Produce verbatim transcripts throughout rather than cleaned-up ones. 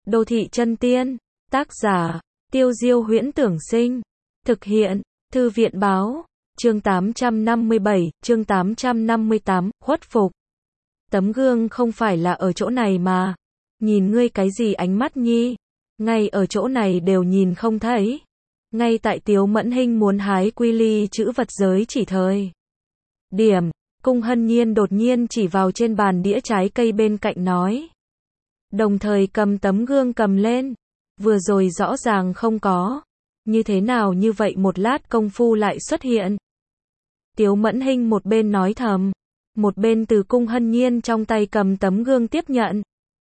Đô thị chân tiên. Tác giả, Tiêu Diêu Huyễn Tưởng Sinh. Thực hiện, Thư viện Báo. Chương tám trăm năm mươi bảy, chương tám trăm năm mươi tám, khuất phục. Tấm gương không phải là ở chỗ này mà. Nhìn ngươi cái gì ánh mắt nhi? Ngay ở chỗ này đều nhìn không thấy. Ngay tại Tiếu Mẫn Hinh muốn hái quy ly chữ vật giới chỉ thời điểm, Cung Hân Nhiên đột nhiên chỉ vào trên bàn đĩa trái cây bên cạnh nói. Đồng thời cầm tấm gương cầm lên. Vừa rồi rõ ràng không có. Như thế nào như vậy một lát công phu lại xuất hiện. Tiếu Mẫn Hinh một bên nói thầm, một bên từ Cung Hân Nhiên trong tay cầm tấm gương tiếp nhận.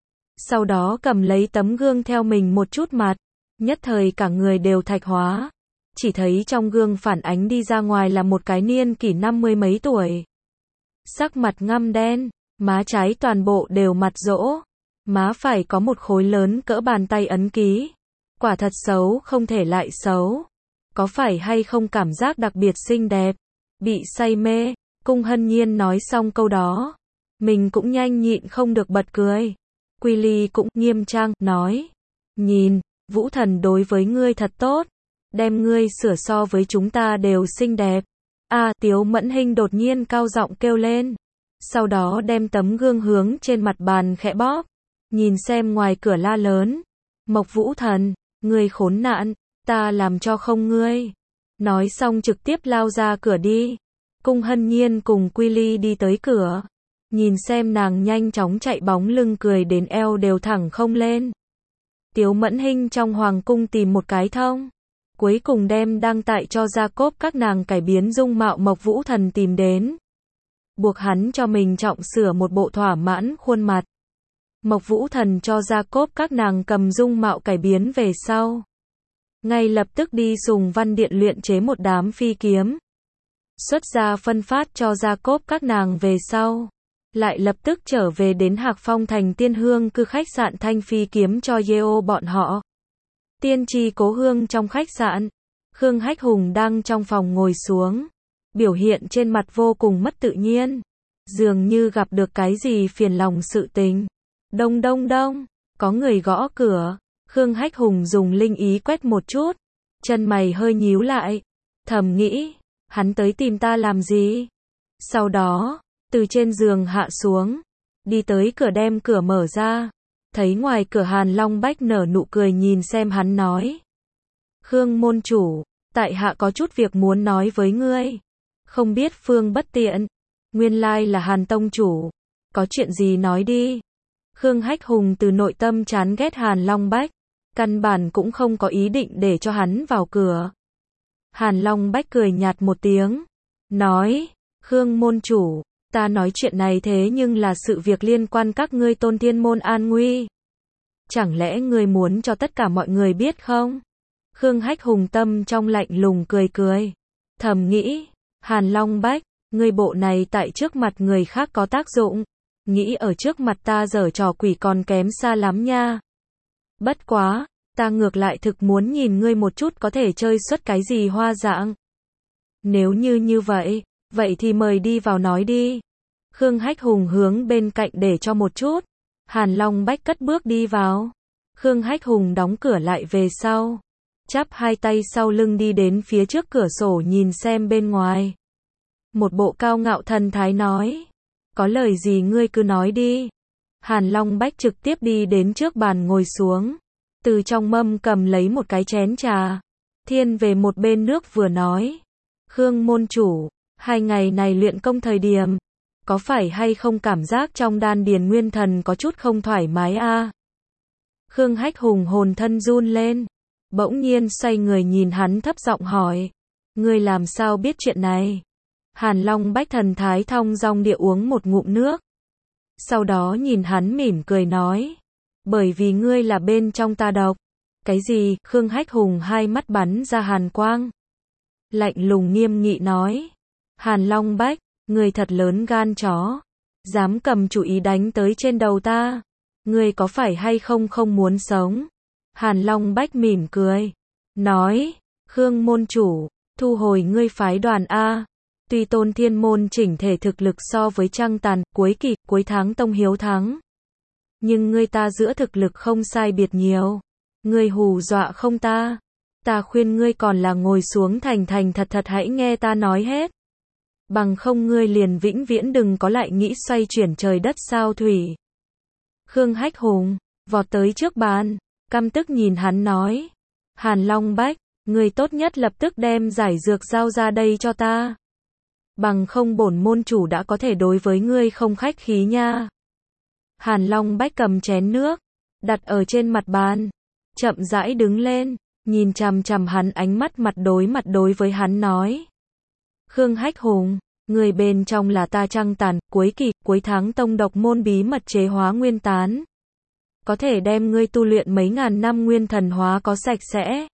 Sau đó cầm lấy tấm gương theo mình một chút mặt, nhất thời cả người đều thạch hóa. Chỉ thấy trong gương phản ánh đi ra ngoài là một cái niên kỷ năm mươi mấy tuổi. Sắc mặt ngăm đen, má trái toàn bộ đều mặt rỗ, má phải có một khối lớn cỡ bàn tay ấn ký. Quả thật xấu không thể lại xấu. Có phải hay không cảm giác đặc biệt xinh đẹp? Bị say mê. Cung Hân Nhiên nói xong câu đó, mình cũng nhanh nhịn không được bật cười. Quy Ly cũng nghiêm trang nói, nhìn, Vũ Thần đối với ngươi thật tốt, đem ngươi sửa so với chúng ta đều xinh đẹp. A, à, Tiếu Mẫn Hinh đột nhiên cao giọng kêu lên, sau đó đem tấm gương hướng trên mặt bàn khẽ bóp, nhìn xem ngoài cửa la lớn, Mộc Vũ Thần, ngươi khốn nạn, ta làm cho không ngươi. Nói xong trực tiếp lao ra cửa đi. Cung Hân Nhiên cùng Quy Ly đi tới cửa, nhìn xem nàng nhanh chóng chạy bóng lưng cười đến eo đều thẳng không lên. Tiếu Mẫn Hinh trong hoàng cung tìm một cái thông, cuối cùng đem đăng tại cho Jacob các nàng cải biến dung mạo Mộc Vũ Thần tìm đến, buộc hắn cho mình trọng sửa một bộ thỏa mãn khuôn mặt. Mộc Vũ Thần cho Jacob các nàng cầm dung mạo cải biến về sau, ngay lập tức đi Sùng Văn Điện luyện chế một đám phi kiếm, xuất ra phân phát cho Jacob các nàng về sau, lại lập tức trở về đến Hạc Phong thành Tiên Hương cư khách sạn thanh phi kiếm cho Yeo bọn họ. Tiên tri cố hương trong khách sạn, Khương Hách Hùng đang trong phòng ngồi xuống, biểu hiện trên mặt vô cùng mất tự nhiên, dường như gặp được cái gì phiền lòng sự tình. Đông đông đông, có người gõ cửa. Khương Hách Hùng dùng linh ý quét một chút, chân mày hơi nhíu lại, thầm nghĩ, hắn tới tìm ta làm gì? Sau đó, từ trên giường hạ xuống, đi tới cửa đem cửa mở ra, thấy ngoài cửa Hàn Long Bách nở nụ cười nhìn xem hắn nói. Khương môn chủ, tại hạ có chút việc muốn nói với ngươi. Không biết phương bất tiện, nguyên lai là Hàn tông chủ, có chuyện gì nói đi. Khương Hách Hùng từ nội tâm chán ghét Hàn Long Bách, căn bản cũng không có ý định để cho hắn vào cửa. Hàn Long Bách cười nhạt một tiếng, nói, Khương môn chủ, ta nói chuyện này thế nhưng là sự việc liên quan các ngươi Tôn Thiên môn an nguy. Chẳng lẽ ngươi muốn cho tất cả mọi người biết không? Khương Hách Hùng tâm trong lạnh lùng cười cười, thầm nghĩ, Hàn Long Bách, ngươi bộ này tại trước mặt người khác có tác dụng, nghĩ ở trước mặt ta giở trò quỷ còn kém xa lắm nha. Bất quá, ta ngược lại thực muốn nhìn ngươi một chút có thể chơi xuất cái gì hoa dạng. Nếu như như vậy, vậy thì mời đi vào nói đi. Khương Hách Hùng hướng bên cạnh để cho một chút. Hàn Long Bách cất bước đi vào. Khương Hách Hùng đóng cửa lại về sau, chắp hai tay sau lưng đi đến phía trước cửa sổ nhìn xem bên ngoài. Một bộ cao ngạo thần thái nói, có lời gì ngươi cứ nói đi. Hàn Long Bách trực tiếp đi đến trước bàn ngồi xuống, từ trong mâm cầm lấy một cái chén trà, thiên về một bên nước vừa nói. Khương môn chủ, hai ngày này luyện công thời điểm, có phải hay không cảm giác trong đan điền nguyên thần có chút không thoải mái a? À? Khương Hách Hùng hồn thân run lên, bỗng nhiên xoay người nhìn hắn thấp giọng hỏi, ngươi làm sao biết chuyện này? Hàn Long Bách thần thái thong dong địa uống một ngụm nước, sau đó nhìn hắn mỉm cười nói, bởi vì ngươi là bên trong ta độc. Cái gì? Khương Hách Hùng hai mắt bắn ra hàn quang, lạnh lùng nghiêm nghị nói, Hàn Long Bách, ngươi thật lớn gan chó, dám cầm chủ ý đánh tới trên đầu ta, ngươi có phải hay không không muốn sống? Hàn Long Bách mỉm cười, nói, Khương môn chủ, thu hồi ngươi phái đoàn a. Tuy Tôn Thiên môn chỉnh thể thực lực so với Trăng Tàn, cuối kỳ, cuối tháng tông hiếu thắng, Nhưng ngươi ta giữa thực lực không sai biệt nhiều. Ngươi hù dọa không ta? Ta khuyên ngươi còn là ngồi xuống thành thành thật thật hãy nghe ta nói hết. Bằng không ngươi liền vĩnh viễn đừng có lại nghĩ xoay chuyển trời đất sao thủy. Khương Hách Hùng, vọt tới trước bàn, căm tức nhìn hắn nói. Hàn Long Bách, ngươi tốt nhất lập tức đem giải dược giao ra đây cho ta. Bằng không bổn môn chủ đã có thể đối với ngươi không khách khí nha. Hàn Long Bách cầm chén nước, đặt ở trên mặt bàn, chậm rãi đứng lên, nhìn chằm chằm hắn ánh mắt mặt đối mặt đối với hắn nói. Khương Hách Hùng, người bên trong là ta Trăng Tàn, cuối kỳ, cuối tháng tông độc môn bí mật chế hóa nguyên tán. Có thể đem ngươi tu luyện mấy ngàn năm nguyên thần hóa có sạch sẽ.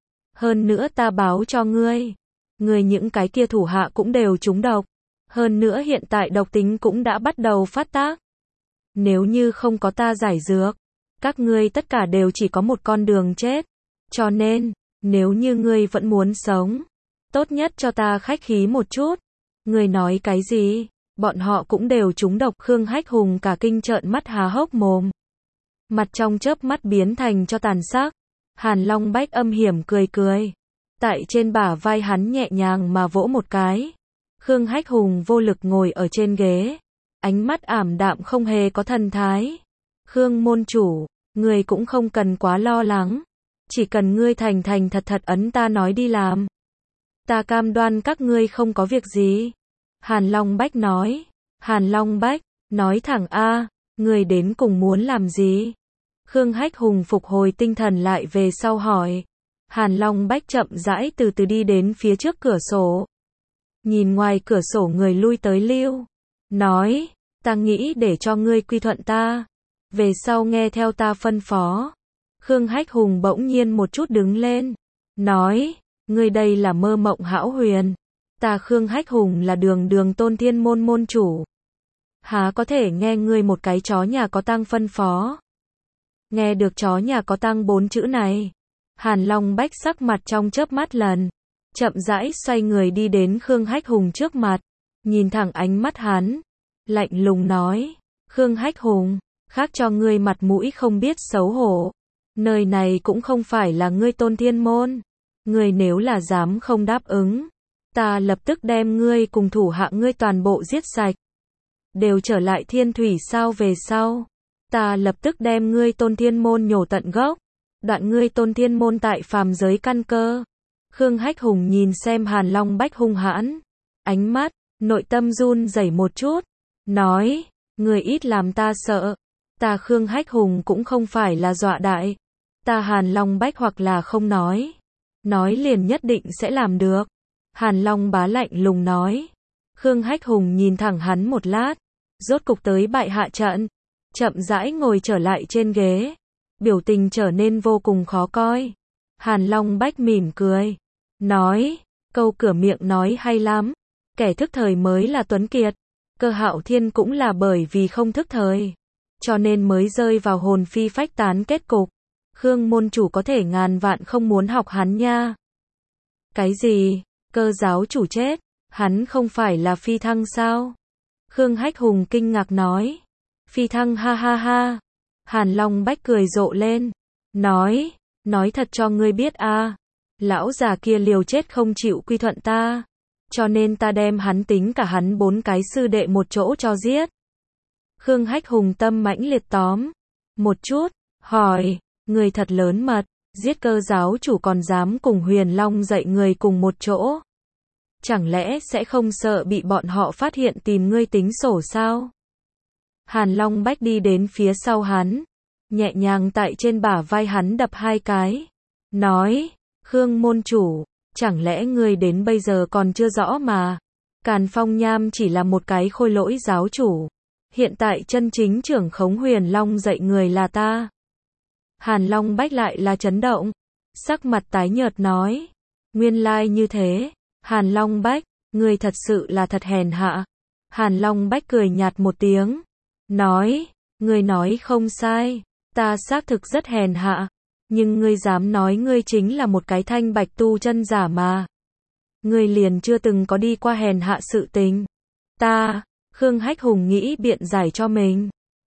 Hơn nữa ta báo cho ngươi, ngươi những cái kia thủ hạ cũng đều trúng độc. Hơn nữa hiện tại độc tính cũng đã bắt đầu phát tác. Nếu như không có ta giải dược, các ngươi tất cả đều chỉ có một con đường chết. Cho nên, nếu như ngươi vẫn muốn sống, tốt nhất cho ta khách khí một chút. Ngươi nói cái gì? Bọn họ cũng đều trúng độc. Khương Hách Hùng cả kinh trợn mắt há hốc mồm. Mặt trong chớp mắt biến thành cho tàn sắc. Hàn Long Bách âm hiểm cười cười. Tại trên bả vai hắn nhẹ nhàng mà vỗ một cái. Khương Hách Hùng vô lực ngồi ở trên ghế. Ánh mắt ảm đạm không hề có thần thái. Khương môn chủ, ngươi cũng không cần quá lo lắng. Chỉ cần ngươi thành thành thật thật ấn ta nói đi làm. Ta cam đoan các ngươi không có việc gì. Hàn Long Bách nói. Hàn Long Bách, nói thẳng a, ngươi đến cùng muốn làm gì? Khương Hách Hùng phục hồi tinh thần lại về sau hỏi. Hàn Long Bách chậm rãi từ từ đi đến phía trước cửa sổ. Nhìn ngoài cửa sổ người lui tới lưu. Nói, ta nghĩ để cho ngươi quy thuận ta. Về sau nghe theo ta phân phó. Khương Hách Hùng bỗng nhiên một chút đứng lên. Nói, ngươi đây là mơ mộng hão huyền. Ta Khương Hách Hùng là đường đường tôn thiên môn môn chủ. Há có thể nghe ngươi một cái chó nhà có tang phân phó. Nghe được chó nhà có tang bốn chữ này. Hàn Long Bách sắc mặt trong chớp mắt lần. Chậm rãi xoay người đi đến Khương Hách Hùng trước mặt. Nhìn thẳng ánh mắt hắn. Lạnh lùng nói. Khương Hách Hùng, khác cho ngươi mặt mũi không biết xấu hổ. Nơi này cũng không phải là ngươi tôn thiên môn. Ngươi nếu là dám không đáp ứng. Ta lập tức đem ngươi cùng thủ hạ ngươi toàn bộ giết sạch. Đều trở lại thiên thủy sao về sau. Ta lập tức đem ngươi tôn thiên môn nhổ tận gốc. Đoạn ngươi tôn thiên môn tại phàm giới căn cơ. Khương Hách Hùng nhìn xem Hàn Long Bách hung hãn. Ánh mắt, nội tâm run rẩy một chút. Nói, ngươi ít làm ta sợ. Ta Khương Hách Hùng cũng không phải là dọa đại. Ta Hàn Long Bách hoặc là không nói. Nói liền nhất định sẽ làm được. Hàn Long bá lạnh lùng nói. Khương Hách Hùng nhìn thẳng hắn một lát. Rốt cục tới bại hạ trận. Chậm rãi ngồi trở lại trên ghế. Biểu tình trở nên vô cùng khó coi. Hàn Long Bách mỉm cười. Nói, câu cửa miệng nói hay lắm. Kẻ thức thời mới là tuấn kiệt. Cơ Hạo Thiên cũng là bởi vì không thức thời. Cho nên mới rơi vào hồn phi phách tán kết cục. Khương môn chủ có thể ngàn vạn không muốn học hắn nha. Cái gì? Cơ giáo chủ chết? Hắn không phải là phi thăng sao? Khương Hách Hùng kinh ngạc nói. Phi thăng ha ha ha. Hàn Long Bách cười rộ lên. Nói, nói thật cho ngươi biết a, lão già kia liều chết không chịu quy thuận ta. Cho nên ta đem hắn tính cả hắn bốn cái sư đệ một chỗ cho giết. Khương Hách Hùng tâm mãnh liệt tóm. Một chút, hỏi, người thật lớn mật, giết cơ giáo chủ còn dám cùng Huyền Long dạy người cùng một chỗ. Chẳng lẽ sẽ không sợ bị bọn họ phát hiện tìm ngươi tính sổ sao? Hàn Long Bách đi đến phía sau hắn, nhẹ nhàng tại trên bả vai hắn đập hai cái. Nói, Khương môn chủ, chẳng lẽ ngươi đến bây giờ còn chưa rõ mà. Càn Phong Nham chỉ là một cái khôi lỗi giáo chủ. Hiện tại chân chính trưởng khống Huyền Long dạy người là ta. Hàn Long Bách lại là chấn động. Sắc mặt tái nhợt nói. Nguyên lai như thế. Hàn Long Bách, ngươi thật sự là thật hèn hạ. Hàn Long Bách cười nhạt một tiếng. Nói, ngươi nói không sai. Ta xác thực rất hèn hạ. Nhưng ngươi dám nói ngươi chính là một cái thanh bạch tu chân giả mà. Ngươi liền chưa từng có đi qua hèn hạ sự tình. Ta, Khương Hách Hùng nghĩ biện giải cho mình.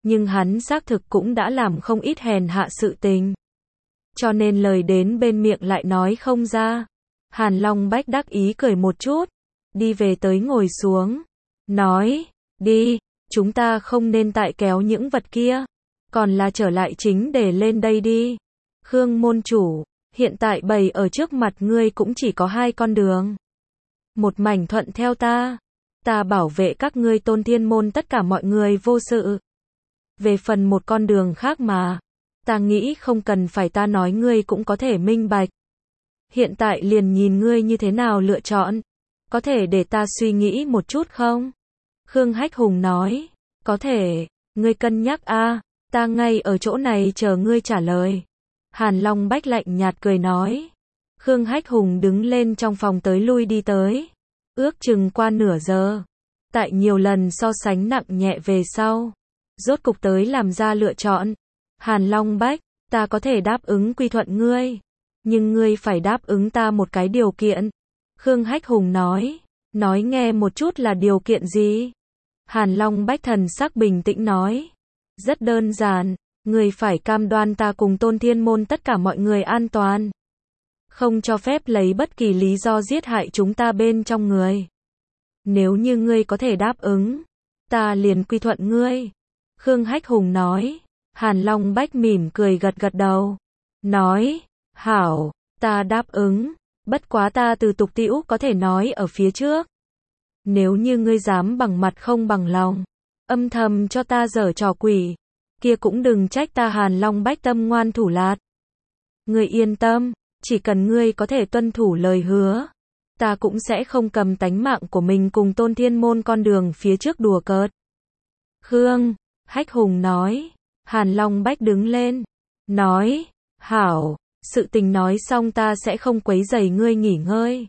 nhưng hắn xác thực cũng đã làm không ít hèn hạ sự tình. Cho nên lời đến bên miệng lại nói không ra. Hàn Long Bách đắc ý cười một chút, đi về tới ngồi xuống, nói, đi, chúng ta không nên tại kéo những vật kia, còn là trở lại chính để lên đây đi. Khương môn chủ, hiện tại bày ở trước mặt ngươi cũng chỉ có hai con đường. Một mảnh thuận theo ta, ta bảo vệ các ngươi Tôn Thiên môn tất cả mọi người vô sự. Về phần một con đường khác mà, ta nghĩ không cần phải ta nói ngươi cũng có thể minh bạch. Hiện tại liền nhìn ngươi như thế nào lựa chọn, có thể để ta suy nghĩ một chút không? Khương Hách Hùng nói, có thể, ngươi cân nhắc a, ta ngay ở chỗ này chờ ngươi trả lời. Hàn Long Bách lạnh nhạt cười nói. Khương Hách Hùng đứng lên trong phòng tới lui đi tới. Ước chừng qua nửa giờ. Tại nhiều lần so sánh nặng nhẹ về sau. Rốt cục tới làm ra lựa chọn. Hàn Long Bách, ta có thể đáp ứng quy thuận ngươi. Nhưng ngươi phải đáp ứng ta một cái điều kiện. Khương Hách Hùng nói. Nói nghe một chút là điều kiện gì? Hàn Long Bách thần sắc bình tĩnh nói. Rất đơn giản. Ngươi phải cam đoan ta cùng Tôn Thiên môn tất cả mọi người an toàn. Không cho phép lấy bất kỳ lý do giết hại chúng ta bên trong người. Nếu như ngươi có thể đáp ứng, ta liền quy thuận ngươi. Khương Hách Hùng nói. Hàn Long Bách mỉm cười gật gật đầu. Nói, hảo, ta đáp ứng. Bất quá ta từ tục tĩu có thể nói ở phía trước. Nếu như ngươi dám bằng mặt không bằng lòng, âm thầm cho ta giở trò quỷ, kia cũng đừng trách ta Hàn Long Bách tâm ngoan thủ lạt. Ngươi yên tâm, chỉ cần ngươi có thể tuân thủ lời hứa, ta cũng sẽ không cầm tánh mạng của mình cùng Tôn Thiên môn con đường phía trước đùa cợt. Khương Hách Hùng nói. Hàn Long Bách đứng lên, nói, hảo, sự tình nói xong ta sẽ không quấy rầy ngươi nghỉ ngơi.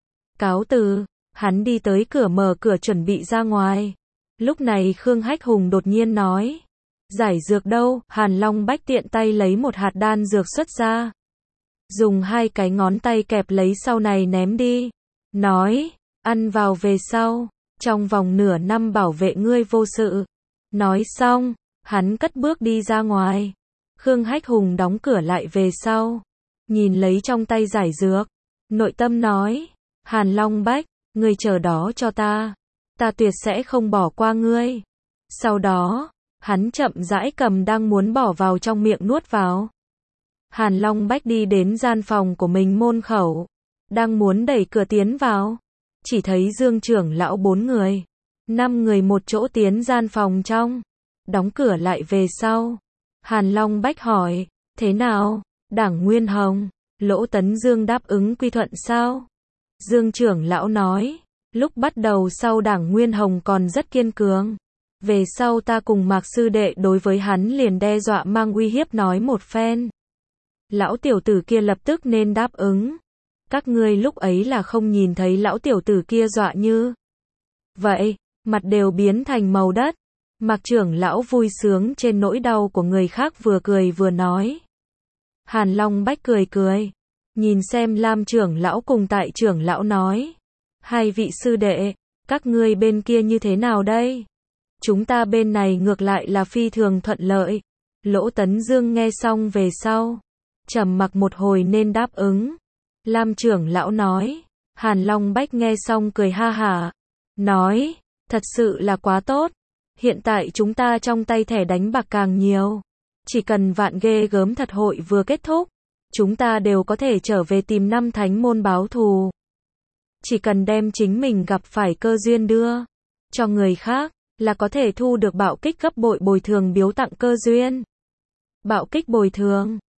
Cáo từ, hắn đi tới cửa mở cửa chuẩn bị ra ngoài. Lúc này Khương Hách Hùng đột nhiên nói, giải dược đâu? Hàn Long Bách tiện tay lấy một hạt đan dược xuất ra. Dùng hai cái ngón tay kẹp lấy sau này ném đi. Nói, ăn vào về sau, trong vòng nửa năm bảo vệ ngươi vô sự. Nói xong, hắn cất bước đi ra ngoài. Khương Hách Hùng đóng cửa lại về sau. Nhìn lấy trong tay giải dược. Nội tâm nói, Hàn Long Bách, ngươi chờ đó cho ta. Ta tuyệt sẽ không bỏ qua ngươi. Sau đó, hắn chậm rãi cầm đang muốn bỏ vào trong miệng nuốt vào. Hàn Long Bách đi đến gian phòng của mình môn khẩu. Đang muốn đẩy cửa tiến vào. Chỉ thấy Dương trưởng lão bốn người. Năm người một chỗ tiến gian phòng trong. Đóng cửa lại về sau. Hàn Long Bách hỏi, thế nào, Đảng Nguyên Hồng, Lỗ Tấn Dương đáp ứng quy thuận sao? Dương trưởng lão nói, lúc bắt đầu sau Đảng Nguyên Hồng còn rất kiên cường. Về sau ta cùng Mạc sư đệ đối với hắn liền đe dọa mang uy hiếp nói một phen. Lão tiểu tử kia lập tức nên đáp ứng. Các ngươi lúc ấy là không nhìn thấy lão tiểu tử kia dọa như vậy, mặt đều biến thành màu đất. Mạc trưởng lão vui sướng trên nỗi đau của người khác vừa cười vừa nói. Hàn Long Bách cười cười. Nhìn xem Lam trưởng lão cùng Tại trưởng lão nói. Hai vị sư đệ, các ngươi bên kia như thế nào đây? Chúng ta bên này ngược lại là phi thường thuận lợi. Lỗ Tấn Dương nghe xong về sau. Trầm mặc một hồi nên đáp ứng. Lam trưởng lão nói. Hàn Long Bách nghe xong cười ha hả. Nói, thật sự là quá tốt. Hiện tại chúng ta trong tay thẻ đánh bạc càng nhiều. Chỉ cần vạn ghê gớm thật hội vừa kết thúc, chúng ta đều có thể trở về tìm năm thánh môn báo thù. Chỉ cần đem chính mình gặp phải cơ duyên đưa cho người khác, là có thể thu được bạo kích gấp bội bồi thường biếu tặng cơ duyên. Bạo kích bồi thường